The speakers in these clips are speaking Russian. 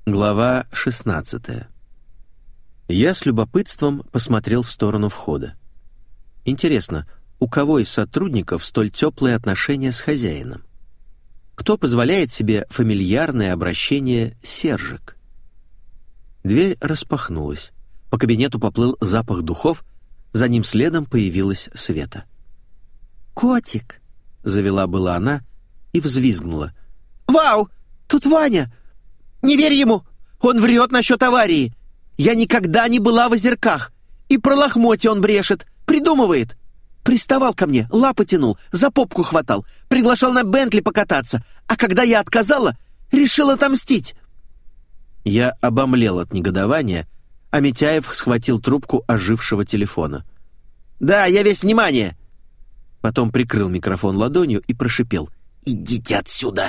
Глава 16. Я с любопытством посмотрел в сторону входа. Интересно, у кого из сотрудников столь теплые отношения с хозяином? Кто позволяет себе фамильярное обращение «Сержик»? Дверь распахнулась. По кабинету поплыл запах духов, за ним следом появилась Света. «Котик!» — завела была она и взвизгнула. «Вау! Тут Ваня! Не верь ему! Он врет насчет аварии! Я никогда не была в озерках! И про лохмотья он брешет, придумывает! Приставал ко мне, лапы тянул, за попку хватал, приглашал на Бентли покататься, а когда я отказала, решил отомстить!» Я обомлел от негодования, а Митяев схватил трубку ожившего телефона. «Да, я весь внимание!» Потом прикрыл микрофон ладонью и прошипел: «Идите отсюда!»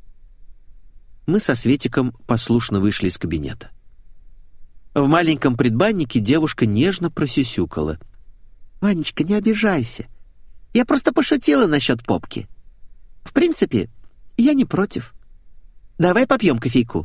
Мы со Светиком послушно вышли из кабинета. В маленьком предбаннике девушка нежно просюсюкала. «Ванечка, не обижайся. Я просто пошутила насчет попки. В принципе, я не против. Давай попьем кофейку».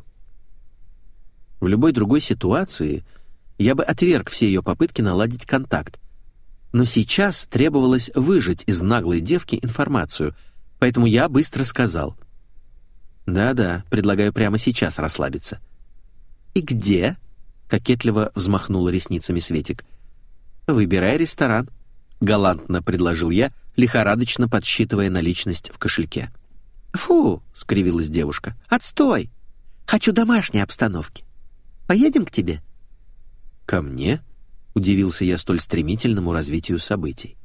В любой другой ситуации я бы отверг все ее попытки наладить контакт. Но сейчас требовалось выжать из наглой девки информацию, поэтому я быстро сказал: «Да-да, предлагаю прямо сейчас расслабиться». «И где?» — кокетливо взмахнула ресницами Светик. «Выбирай ресторан», — галантно предложил я, лихорадочно подсчитывая наличность в кошельке. «Фу!» — скривилась девушка. «Отстой! Хочу домашней обстановки. Поедем к тебе?» «Ко мне?» — удивился я столь стремительному развитию событий.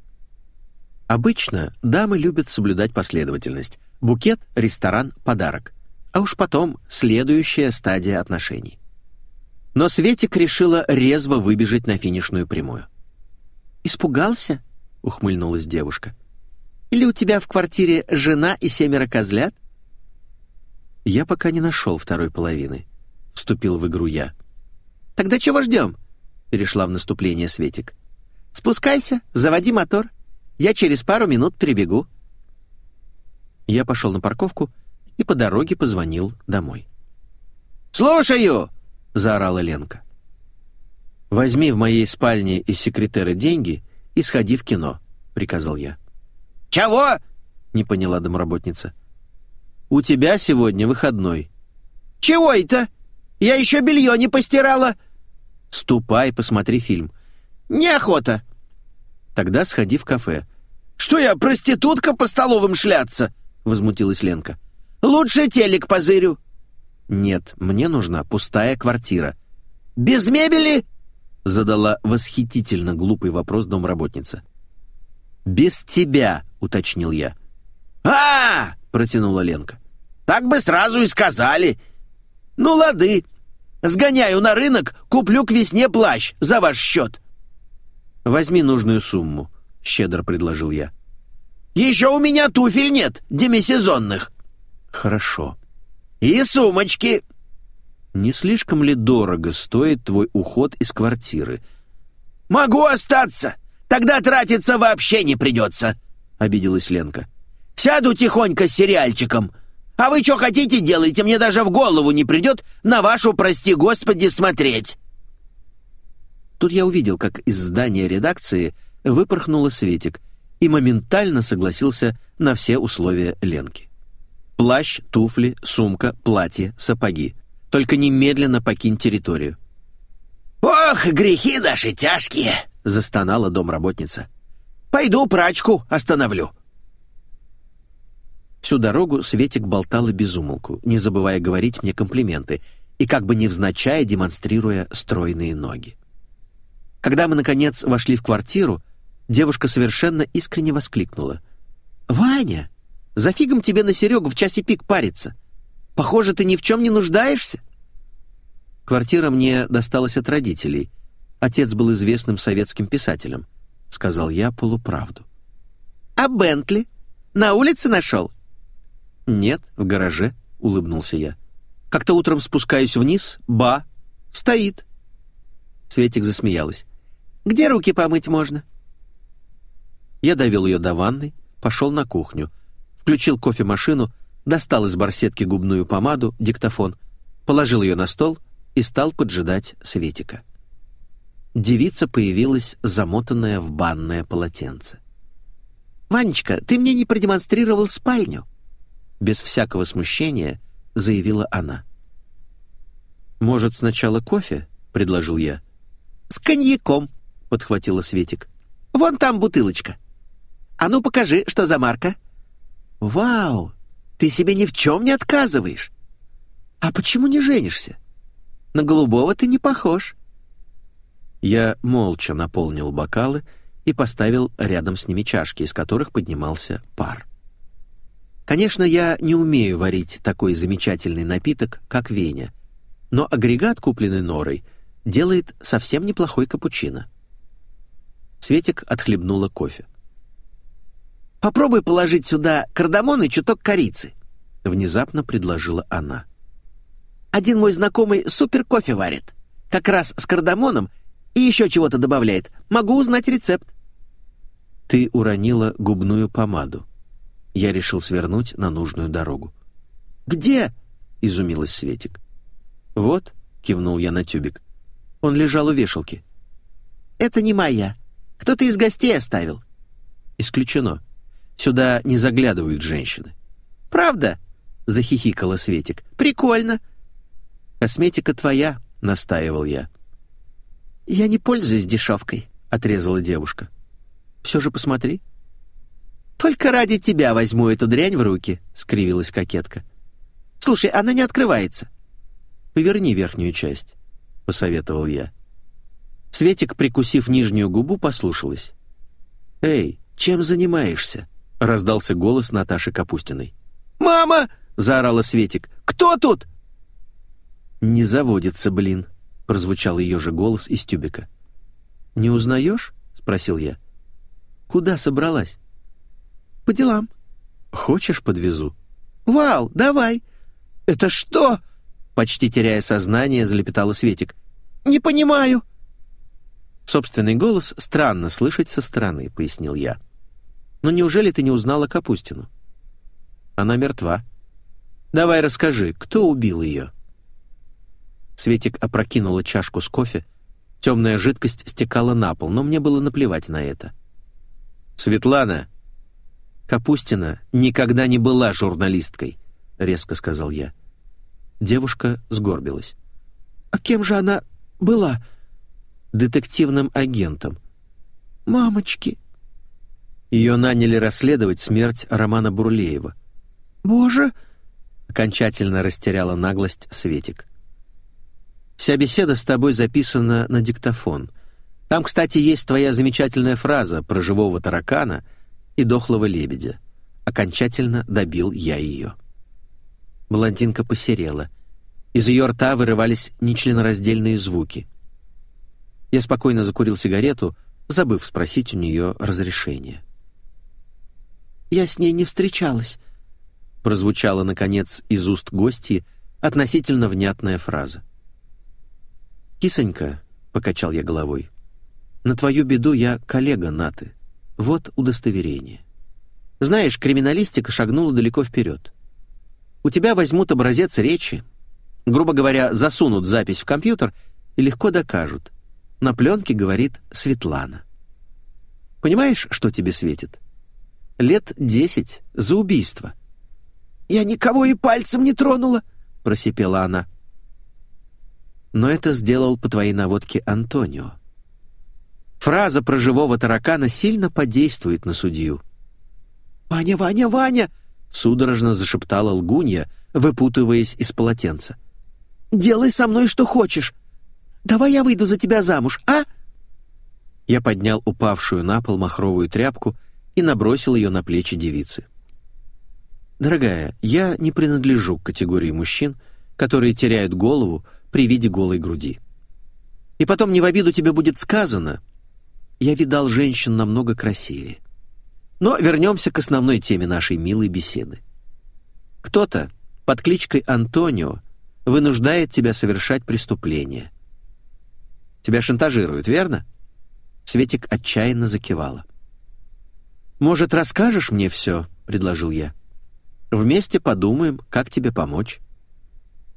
Обычно дамы любят соблюдать последовательность: букет, ресторан, подарок. А уж потом следующая стадия отношений. Но Светик решила резво выбежать на финишную прямую. «Испугался?» — ухмыльнулась девушка. «Или у тебя в квартире жена и 7 козлят?» «Я пока не нашел второй половины», — вступил в игру я. «Тогда чего ждем?» — перешла в наступление Светик. «Спускайся, заводи мотор. Я через пару минут прибегу». Я пошел на парковку и по дороге позвонил домой. «Слушаю!» — заорала Ленка. «Возьми в моей спальне из секретера деньги и сходи в кино», — приказал я. «Чего?» — не поняла домработница. «У тебя сегодня выходной». «Чего это? Я еще белье не постирала». «Ступай, посмотри фильм». «Неохота». «Тогда сходи в кафе». «Что я, проститутка по столовым шляться?» — возмутилась Ленка. «Лучше телек позырю». «Нет, мне нужна пустая квартира». «Без мебели?» — задала восхитительно глупый вопрос домработница. «Без тебя», — уточнил я. Протянула Ленка. «Так бы сразу и сказали. Ну, лады. Сгоняю на рынок, куплю к весне плащ за ваш счет». «Возьми нужную сумму», — щедро предложил я. «Еще у меня туфель нет, демисезонных». «Хорошо». «И сумочки». «Не слишком ли дорого стоит твой уход из квартиры?» «Могу остаться. Тогда тратиться вообще не придется», — обиделась Ленка. «Сяду тихонько с сериальчиком. А вы что хотите делаете, мне даже в голову не придет на вашу, прости господи, смотреть». Тут я увидел, как из здания редакции выпорхнула Светик и моментально согласился на все условия Ленки. Плащ, туфли, сумка, платье, сапоги. Только немедленно покинь территорию. «Ох, грехи наши тяжкие!» — застонала домработница. «Пойду прачку остановлю». Всю дорогу Светик болтала без умолку, не забывая говорить мне комплименты и как бы невзначай демонстрируя стройные ноги. Когда мы, наконец, вошли в квартиру, девушка совершенно искренне воскликнула: «Ваня, за фигом тебе на Серегу в часе пик париться. Похоже, ты ни в чем не нуждаешься». «Квартира мне досталась от родителей. Отец был известным советским писателем», — сказал я полуправду. «А Бентли? На улице нашел?» «Нет, в гараже», — улыбнулся я. «Как-то утром спускаюсь вниз, стоит». Светик засмеялась. «Где руки помыть можно?» Я довел ее до ванной, пошел на кухню, включил кофемашину, достал из барсетки губную помаду, диктофон, положил ее на стол и стал поджидать Светика. Девица появилась, замотанная в банное полотенце. «Ванечка, ты мне не продемонстрировал спальню!» Без всякого смущения заявила она. «Может, сначала кофе?» — предложил я. «С коньяком!» — подхватила Светик. «Вон там бутылочка. А ну покажи, что за марка!» «Вау! Ты себе ни в чем не отказываешь! А почему не женишься? На голубого ты не похож!» Я молча наполнил бокалы и поставил рядом с ними чашки, из которых поднимался пар. Конечно, я не умею варить такой замечательный напиток, как Веня, но агрегат, купленный Норой, делает совсем неплохой капучино. Светик отхлебнула кофе. «Попробуй положить сюда кардамон и чуток корицы», — внезапно предложила она. «Один мой знакомый супер кофе варит, как раз с кардамоном, и еще чего-то добавляет. Могу узнать рецепт». «Ты уронила губную помаду». Я решил свернуть на нужную дорогу. «Где?» — изумилась Светик. «Вот», — кивнул я на тюбик. «Он лежал у вешалки». «Это не моя. Кто-то из гостей оставил». «Исключено. Сюда не заглядывают женщины». «Правда?» — захихикала Светик. «Прикольно». «Косметика твоя», — настаивал я. «Я не пользуюсь дешевкой», — отрезала девушка. «Все же посмотри». «Только ради тебя возьму эту дрянь в руки», — скривилась кокетка. «Слушай, она не открывается». «Поверни верхнюю часть», — посоветовал я. Светик, прикусив нижнюю губу, послушалась. «Эй, чем занимаешься?» — раздался голос Наташи Капустиной. «Мама!» — заорала Светик. «Кто тут?» «Не заводится, блин», — прозвучал ее же голос из тюбика. «Не узнаешь?» — спросил я. «Куда собралась?» «По делам». «Хочешь, подвезу?» «Вау, давай!» «Это что?» — почти теряя сознание, залепетала Светик. «Не понимаю». «Собственный голос странно слышать со стороны», — пояснил я. «Но неужели ты не узнала Капустину?» «Она мертва. Давай расскажи, кто убил ее?» Светик опрокинула чашку с кофе. Темная жидкость стекала на пол, но мне было наплевать на это. «Светлана!» «Капустина никогда не была журналисткой», — резко сказал я. Девушка сгорбилась. «А кем же она была?» «Детективным агентом». «Мамочки!» Ее наняли расследовать смерть Романа Бурлеева. «Боже!» — окончательно растеряла наглость Светик. «Вся беседа с тобой записана на диктофон. Там, кстати, есть твоя замечательная фраза про живого таракана и дохлого лебедя». Окончательно добил я ее. Блондинка посерела. Из ее рта вырывались нечленораздельные звуки. Я спокойно закурил сигарету, забыв спросить у нее разрешения. «Я с ней не встречалась», — прозвучала, наконец, из уст гостьи относительно внятная фраза. «Кисонька», — покачал я головой, — «на твою беду я коллега Наты. Вот удостоверение. Знаешь, криминалистика шагнула далеко вперед. У тебя возьмут образец речи, грубо говоря, засунут запись в компьютер и легко докажут. На пленке говорит Светлана. Понимаешь, что тебе светит? Лет 10 за убийство». «Я никого и пальцем не тронула», — просипела она. «Но это сделал по твоей наводке Антонио. Фраза про живого таракана сильно подействует на судью». «Ваня, Ваня, Ваня!» — судорожно зашептала лгунья, выпутываясь из полотенца. «Делай со мной что хочешь. Давай я выйду за тебя замуж, а?» Я поднял упавшую на пол махровую тряпку и набросил ее на плечи девицы. «Дорогая, я не принадлежу к категории мужчин, которые теряют голову при виде голой груди. И потом не в обиду тебе будет сказано, я видал женщин намного красивее. Но вернемся к основной теме нашей милой беседы. Кто-то под кличкой Антонио вынуждает тебя совершать преступление. Тебя шантажируют, верно?» Светик отчаянно закивала. «Может, расскажешь мне все?» — предложил я. «Вместе подумаем, как тебе помочь».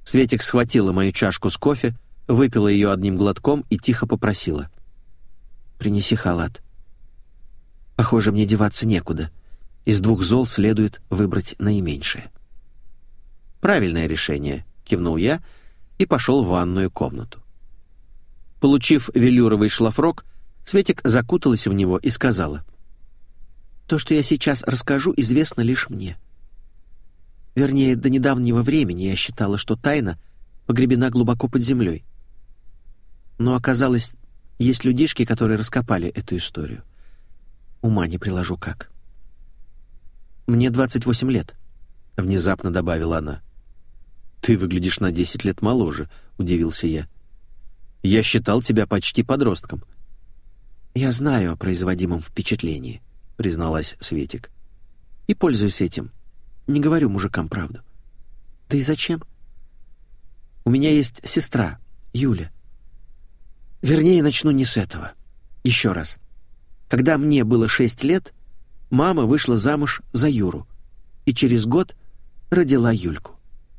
Светик схватила мою чашку с кофе, выпила ее одним глотком и тихо попросила: «Принеси халат. Похоже, мне деваться некуда. Из двух зол следует выбрать наименьшее». «Правильное решение», — кивнул я и пошел в ванную комнату. Получив велюровый шлафрок, Светик закуталась в него и сказала: «То, что я сейчас расскажу, известно лишь мне. Вернее, до недавнего времени я считала, что тайна погребена глубоко под землей. Но оказалось, есть людишки, которые раскопали эту историю. Ума не приложу как». «Мне 28 лет», — внезапно добавила она. «Ты выглядишь на 10 лет моложе», — удивился я. «Я считал тебя почти подростком». «Я знаю о производимом впечатлении», — призналась Светик. «И пользуюсь этим. Не говорю мужикам правду. Да и зачем? У меня есть сестра, Юля. Вернее, начну не с этого. Еще раз. Когда мне было 6 лет, мама вышла замуж за Юру и через год родила Юльку.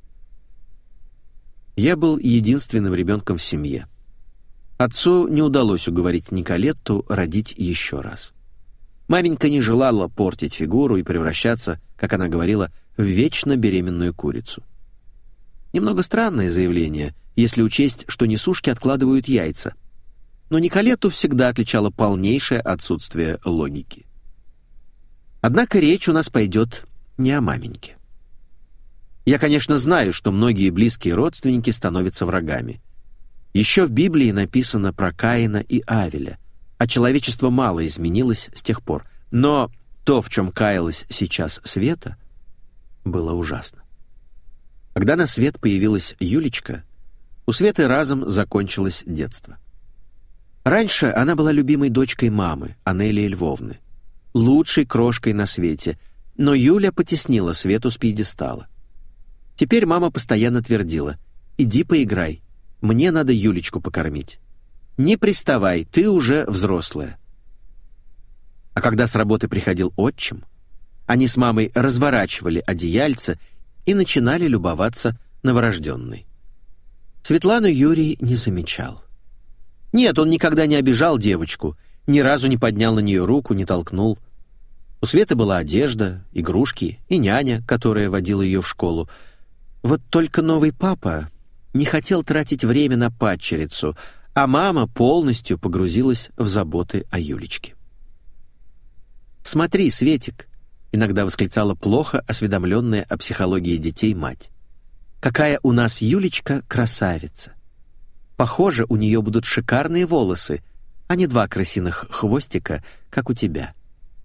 Я был единственным ребенком в семье. Отцу не удалось уговорить Николетту родить еще раз. Маменька не желала портить фигуру и превращаться, как она говорила, в вечно беременную курицу. Немного странное заявление, если учесть, что несушки откладывают яйца. Но Николетту всегда отличало полнейшее отсутствие логики. Однако речь у нас пойдет не о маменьке. Я, конечно, знаю, что многие близкие родственники становятся врагами. Еще в Библии написано про Каина и Авеля, а человечество мало изменилось с тех пор. Но то, в чем каялась сейчас Света, было ужасно. Когда на свет появилась Юлечка, у Светы разом закончилось детство. Раньше она была любимой дочкой мамы, Анелии Львовны, лучшей крошкой на свете, но Юля потеснила Свету с пьедестала. Теперь мама постоянно твердила: «Иди поиграй, мне надо Юлечку покормить. Не приставай, ты уже взрослая». А когда с работы приходил отчим, они с мамой разворачивали одеяльце и начинали любоваться новорожденной. Светлану Юрий не замечал. Нет, он никогда не обижал девочку, ни разу не поднял на нее руку, не толкнул. У Светы была одежда, игрушки и няня, которая водила ее в школу. Вот только новый папа не хотел тратить время на падчерицу, а мама полностью погрузилась в заботы о Юлечке. «Смотри, Светик», — иногда восклицала плохо осведомленная о психологии детей мать, «какая у нас Юлечка красавица! Похоже, у нее будут шикарные волосы, а не 2 крысиных хвостика, как у тебя».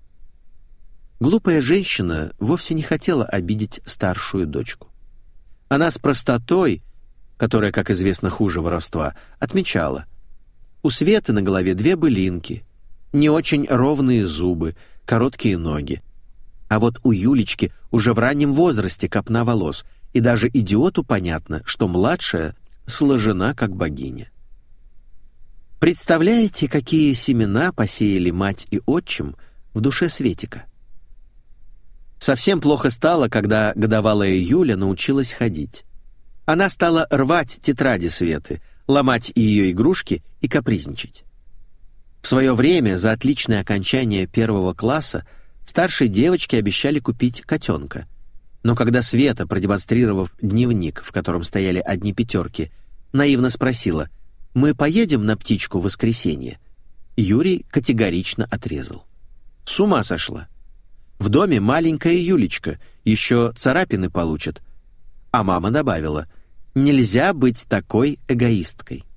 Глупая женщина вовсе не хотела обидеть старшую дочку. Она с простотой, которая, как известно, хуже воровства, отмечала: у Светы на голове 2 былинки, не очень ровные зубы, короткие ноги. А вот у Юлечки уже в раннем возрасте копна волос, и даже идиоту понятно, что младшая сложена как богиня. Представляете, какие семена посеяли мать и отчим в душе Светика? Совсем плохо стало, когда годовалая Юля научилась ходить. Она стала рвать тетради Светы, ломать ее игрушки и капризничать. В свое время за отличное окончание 1 класса старшей девочке обещали купить котенка. Но когда Света, продемонстрировав дневник, в котором стояли одни 5, наивно спросила: «Мы поедем на птичку в воскресенье?», Юрий категорично отрезал. С ума сошла. В доме маленькая Юлечка, еще царапины получит. А мама добавила: «Нельзя быть такой эгоисткой».